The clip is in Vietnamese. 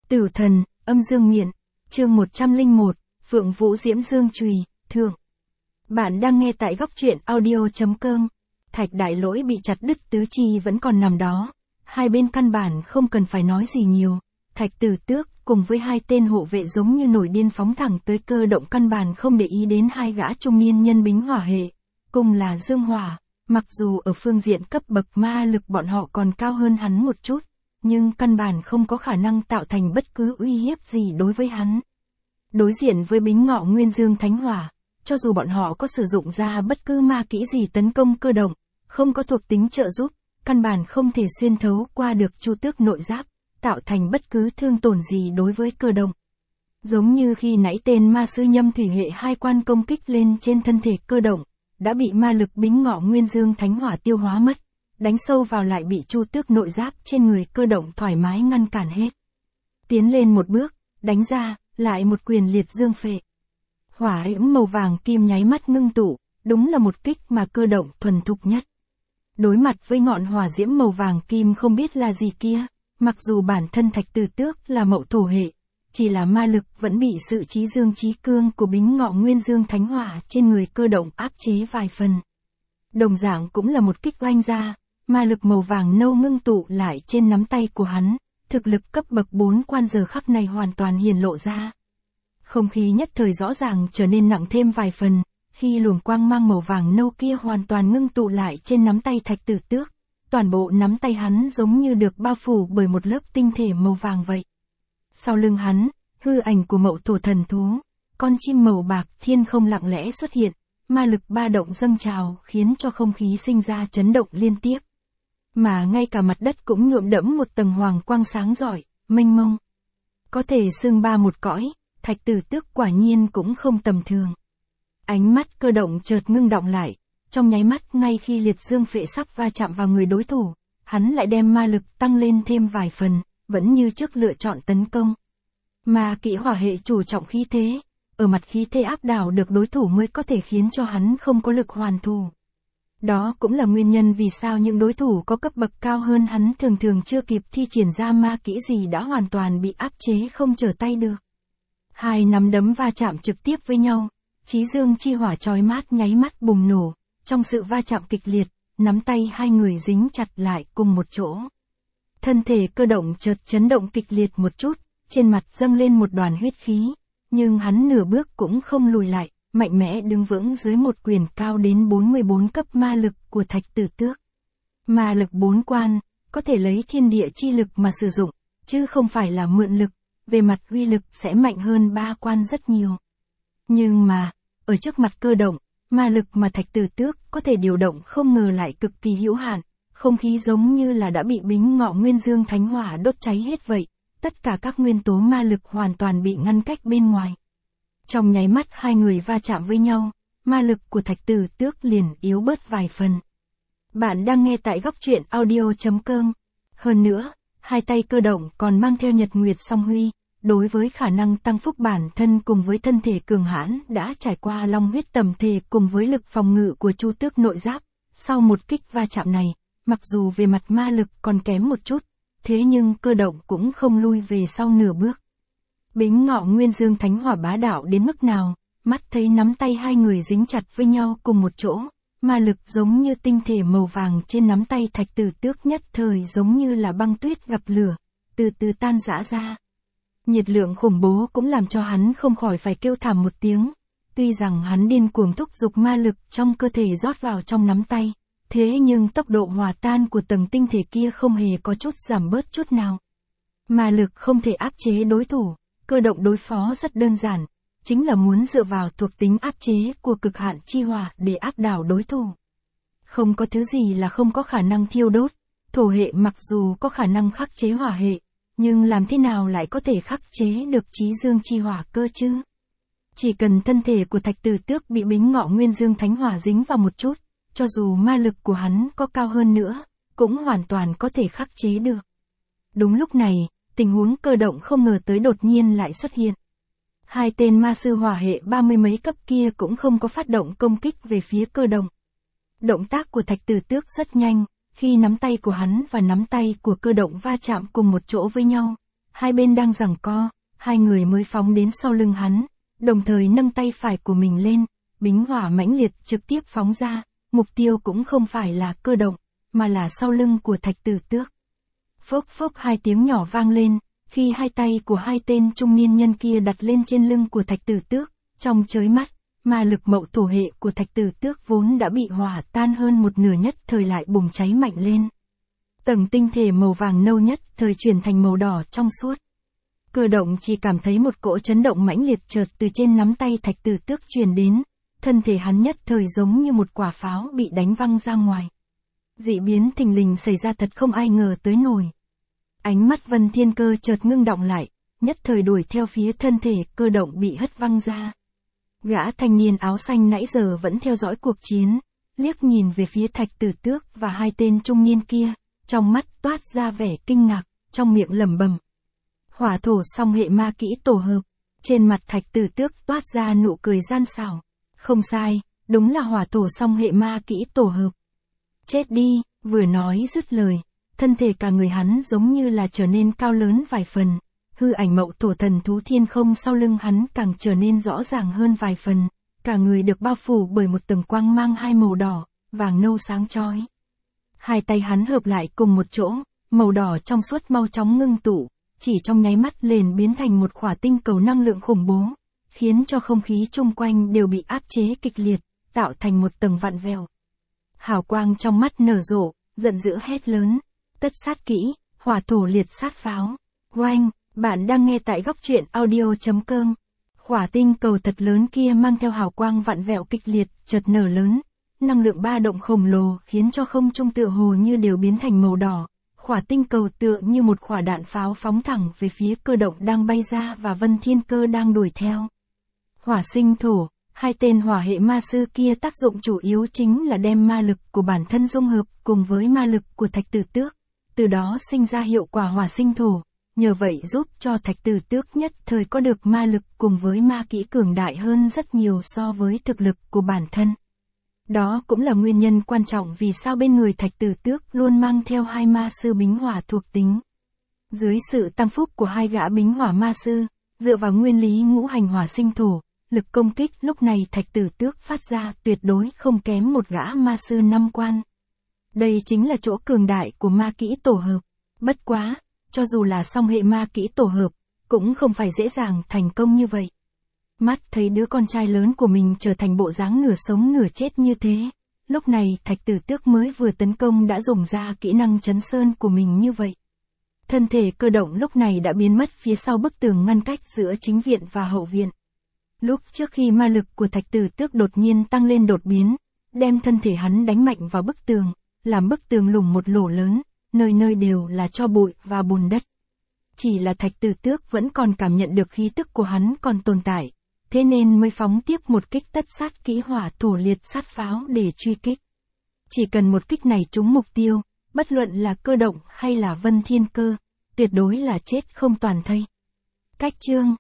Tử thần, âm dương miện, chương 101, Phượng Vũ Diễm Dương Chùy, thượng. Bạn đang nghe tại góc truyện audio.com. Thạch Đại Lỗi bị chặt đứt tứ chi vẫn còn nằm đó. Hai bên căn bản không cần phải nói gì nhiều. Thạch Tử Tước cùng với hai tên hộ vệ giống như nổi điên phóng thẳng tới Cơ Động, căn bản không để ý đến hai gã trung niên nhân bính hỏa hệ. Cùng là dương hỏa, mặc dù ở phương diện cấp bậc ma lực bọn họ còn cao hơn hắn một chút, nhưng căn bản không có khả năng tạo thành bất cứ uy hiếp gì đối với hắn. Đối diện với bính ngọ nguyên dương thánh hỏa, cho dù bọn họ có sử dụng ra bất cứ ma kỹ gì tấn công Cơ Động, không có thuộc tính trợ giúp, căn bản không thể xuyên thấu qua được chu tước nội giáp, tạo thành bất cứ thương tổn gì đối với Cơ Động. Giống như khi nãy tên ma sư nhâm thủy hệ hai quan công kích lên trên thân thể Cơ Động, đã bị ma lực bính ngọ nguyên dương thánh hỏa tiêu hóa mất, đánh sâu vào lại bị chu tước nội giáp trên người Cơ Động thoải mái ngăn cản hết. Tiến lên một bước, đánh ra, lại một quyền liệt dương phệ. Hỏa diễm màu vàng kim nháy mắt ngưng tụ, đúng là một kích mà Cơ Động thuần thục nhất. Đối mặt với ngọn hỏa diễm màu vàng kim không biết là gì kia, mặc dù bản thân Thạch Tử Tước là mậu thổ hệ, chỉ là ma lực vẫn bị sự chí dương chí cương của bính ngọ nguyên dương thánh hỏa trên người Cơ Động áp chế vài phần. Đồng dạng cũng là một kích oanh ra, ma lực màu vàng nâu ngưng tụ lại trên nắm tay của hắn, thực lực cấp bậc 4 quan giờ khắc này hoàn toàn hiển lộ ra. Không khí nhất thời rõ ràng trở nên nặng thêm vài phần, khi luồng quang mang màu vàng nâu kia hoàn toàn ngưng tụ lại trên nắm tay Thạch Tử Tước, toàn bộ nắm tay hắn giống như được bao phủ bởi một lớp tinh thể màu vàng vậy. Sau lưng hắn, hư ảnh của mậu thổ thần thú, con chim màu bạc thiên không lặng lẽ xuất hiện, ma lực ba động dâng trào khiến cho không khí sinh ra chấn động liên tiếp. Mà ngay cả mặt đất cũng nhuộm đẫm một tầng hoàng quang sáng rọi, mênh mông. Có thể xưng ba một cõi, Thạch Tử Tước quả nhiên cũng không tầm thường. Ánh mắt Cơ Động chợt ngưng động lại, trong nháy mắt ngay khi liệt dương phệ sắp va chạm vào người đối thủ, hắn lại đem ma lực tăng lên thêm vài phần, vẫn như trước lựa chọn tấn công. Mà kỹ hỏa hệ chủ trọng khí thế, ở mặt khí thế áp đảo được đối thủ mới có thể khiến cho hắn không có lực hoàn thủ. Đó cũng là nguyên nhân vì sao những đối thủ có cấp bậc cao hơn hắn thường thường chưa kịp thi triển ra ma kỹ gì đã hoàn toàn bị áp chế không trở tay được. Hai nắm đấm va chạm trực tiếp với nhau, chí dương chi hỏa chói mát nháy mắt bùng nổ, trong sự va chạm kịch liệt, nắm tay hai người dính chặt lại cùng một chỗ. Thân thể Cơ Động chợt chấn động kịch liệt một chút, trên mặt dâng lên một đoàn huyết khí, nhưng hắn nửa bước cũng không lùi lại, mạnh mẽ đứng vững dưới một quyền cao đến 44 cấp ma lực của Thạch Tử Tước. Ma lực 4 quan, có thể lấy thiên địa chi lực mà sử dụng, chứ không phải là mượn lực, về mặt uy lực sẽ mạnh hơn 3 quan rất nhiều. Nhưng mà, ở trước mặt Cơ Động, ma lực mà Thạch Tử Tước có thể điều động không ngờ lại cực kỳ hữu hạn, không khí giống như là đã bị bính ngọ nguyên dương thánh hỏa đốt cháy hết vậy, tất cả các nguyên tố ma lực hoàn toàn bị ngăn cách bên ngoài. Trong nháy mắt hai người va chạm với nhau, ma lực của Thạch Tử Tước liền yếu bớt vài phần. Bạn đang nghe tại góc truyện audio.com. Hơn nữa, hai tay Cơ Động còn mang theo Nhật Nguyệt Song Huy, đối với khả năng tăng phúc bản thân cùng với thân thể cường hãn đã trải qua long huyết tầm thể cùng với lực phòng ngự của chu tước nội giáp. Sau một kích va chạm này, mặc dù về mặt ma lực còn kém một chút, thế nhưng Cơ Động cũng không lui về sau nửa bước. Bính ngọ nguyên dương thánh hỏa bá đạo đến mức nào, mắt thấy nắm tay hai người dính chặt với nhau cùng một chỗ, ma lực giống như tinh thể màu vàng trên nắm tay Thạch Tử Tước nhất thời giống như là băng tuyết gặp lửa, từ từ tan rã ra. Nhiệt lượng khủng bố cũng làm cho hắn không khỏi phải kêu thảm một tiếng. Tuy rằng hắn điên cuồng thúc giục ma lực trong cơ thể rót vào trong nắm tay, thế nhưng tốc độ hòa tan của tầng tinh thể kia không hề có chút giảm bớt chút nào. Ma lực không thể áp chế đối thủ, Cơ Động đối phó rất đơn giản, chính là muốn dựa vào thuộc tính áp chế của cực hạn chi hỏa để áp đảo đối thủ. Không có thứ gì là không có khả năng thiêu đốt, thổ hệ mặc dù có khả năng khắc chế hỏa hệ, nhưng làm thế nào lại có thể khắc chế được chí dương chi hỏa cơ chứ? Chỉ cần thân thể của Thạch Tử Tước bị bính ngọ nguyên dương thánh hỏa dính vào một chút, cho dù ma lực của hắn có cao hơn nữa, cũng hoàn toàn có thể khắc chế được. Đúng lúc này, tình huống Cơ Động không ngờ tới đột nhiên lại xuất hiện. Hai tên ma sư hỏa hệ 30 mấy cấp kia cũng không có phát động công kích về phía Cơ Động. Động tác của Thạch Tử Tước rất nhanh, khi nắm tay của hắn và nắm tay của Cơ Động va chạm cùng một chỗ với nhau, hai bên đang giằng co, hai người mới phóng đến sau lưng hắn, đồng thời nâng tay phải của mình lên, bính hỏa mãnh liệt trực tiếp phóng ra, mục tiêu cũng không phải là Cơ Động, mà là sau lưng của Thạch Tử Tước. Phốc phốc hai tiếng nhỏ vang lên, khi hai tay của hai tên trung niên nhân kia đặt lên trên lưng của Thạch Tử Tước, trong chớp mắt, ma lực mậu thổ hệ của Thạch Tử Tước vốn đã bị hỏa tan hơn một nửa nhất thời lại bùng cháy mạnh lên. Tầng tinh thể màu vàng nâu nhất thời chuyển thành màu đỏ trong suốt. Cơ Động chỉ cảm thấy một cỗ chấn động mãnh liệt chợt từ trên nắm tay Thạch Tử Tước truyền đến, thân thể hắn nhất thời giống như một quả pháo bị đánh văng ra ngoài. Dị biến thình lình xảy ra thật không ai ngờ tới nổi. Ánh mắt Vân Thiên Cơ chợt ngưng động lại, nhất thời đuổi theo phía thân thể Cơ Động bị hất văng ra. Gã thanh niên áo xanh nãy giờ vẫn theo dõi cuộc chiến, liếc nhìn về phía Thạch Tử Tước và hai tên trung niên kia, trong mắt toát ra vẻ kinh ngạc, trong miệng lẩm bẩm. Hỏa thổ song hệ ma kỹ tổ hợp, trên mặt Thạch Tử Tước toát ra nụ cười gian xảo. Không sai, đúng là hỏa thổ song hệ ma kỹ tổ hợp. Chết đi, vừa nói dứt lời, thân thể cả người hắn giống như là trở nên cao lớn vài phần, hư ảnh mậu thổ thần thú thiên không sau lưng hắn càng trở nên rõ ràng hơn vài phần, cả người được bao phủ bởi một tầng quang mang hai màu đỏ, vàng nâu sáng chói. Hai tay hắn hợp lại cùng một chỗ, màu đỏ trong suốt mau chóng ngưng tụ, chỉ trong nháy mắt liền biến thành một khỏa tinh cầu năng lượng khủng bố, khiến cho không khí chung quanh đều bị áp chế kịch liệt, tạo thành một tầng vặn vẹo. Hào quang trong mắt nở rộ, giận dữ hét lớn, tất sát kỹ, hỏa thổ liệt sát pháo. Oanh, bạn đang nghe tại góc truyện audio.com. Khỏa tinh cầu thật lớn kia mang theo hào quang vặn vẹo kịch liệt, chợt nở lớn, năng lượng ba động khổng lồ khiến cho không trung tựa hồ như đều biến thành màu đỏ. Khỏa tinh cầu tựa như một khỏa đạn pháo phóng thẳng về phía Cơ Động đang bay ra và Vân Thiên Cơ đang đuổi theo. Hỏa sinh thổ, hai tên hỏa hệ ma sư kia tác dụng chủ yếu chính là đem ma lực của bản thân dung hợp cùng với ma lực của Thạch Tử Tước, từ đó sinh ra hiệu quả hỏa sinh thổ, nhờ vậy giúp cho Thạch Tử Tước nhất thời có được ma lực cùng với ma kỹ cường đại hơn rất nhiều so với thực lực của bản thân. Đó cũng là nguyên nhân quan trọng vì sao bên người Thạch Tử Tước luôn mang theo hai ma sư bính hỏa thuộc tính. Dưới sự tăng phúc của hai gã bính hỏa ma sư, dựa vào nguyên lý ngũ hành hỏa sinh thổ, lực công kích lúc này Thạch Tử Tước phát ra tuyệt đối không kém một gã ma sư năm quan. Đây chính là chỗ cường đại của ma kỹ tổ hợp. Bất quá, cho dù là song hệ ma kỹ tổ hợp, cũng không phải dễ dàng thành công như vậy. Mắt thấy đứa con trai lớn của mình trở thành bộ dáng nửa sống nửa chết như thế, lúc này Thạch Tử Tước mới vừa tấn công đã dùng ra kỹ năng chấn sơn của mình như vậy. Thân thể Cơ Động lúc này đã biến mất phía sau bức tường ngăn cách giữa chính viện và hậu viện. Lúc trước khi ma lực của Thạch Tử Tước đột nhiên tăng lên đột biến, đem thân thể hắn đánh mạnh vào bức tường, làm bức tường lủng một lỗ lớn, nơi nơi đều là tro bụi và bùn đất. Chỉ là Thạch Tử Tước vẫn còn cảm nhận được khí tức của hắn còn tồn tại, thế nên mới phóng tiếp một kích tất sát kỹ hỏa thổ liệt sát pháo để truy kích. Chỉ cần một kích này trúng mục tiêu, bất luận là Cơ Động hay là Vân Thiên Cơ, tuyệt đối là chết không toàn thây. Cách chương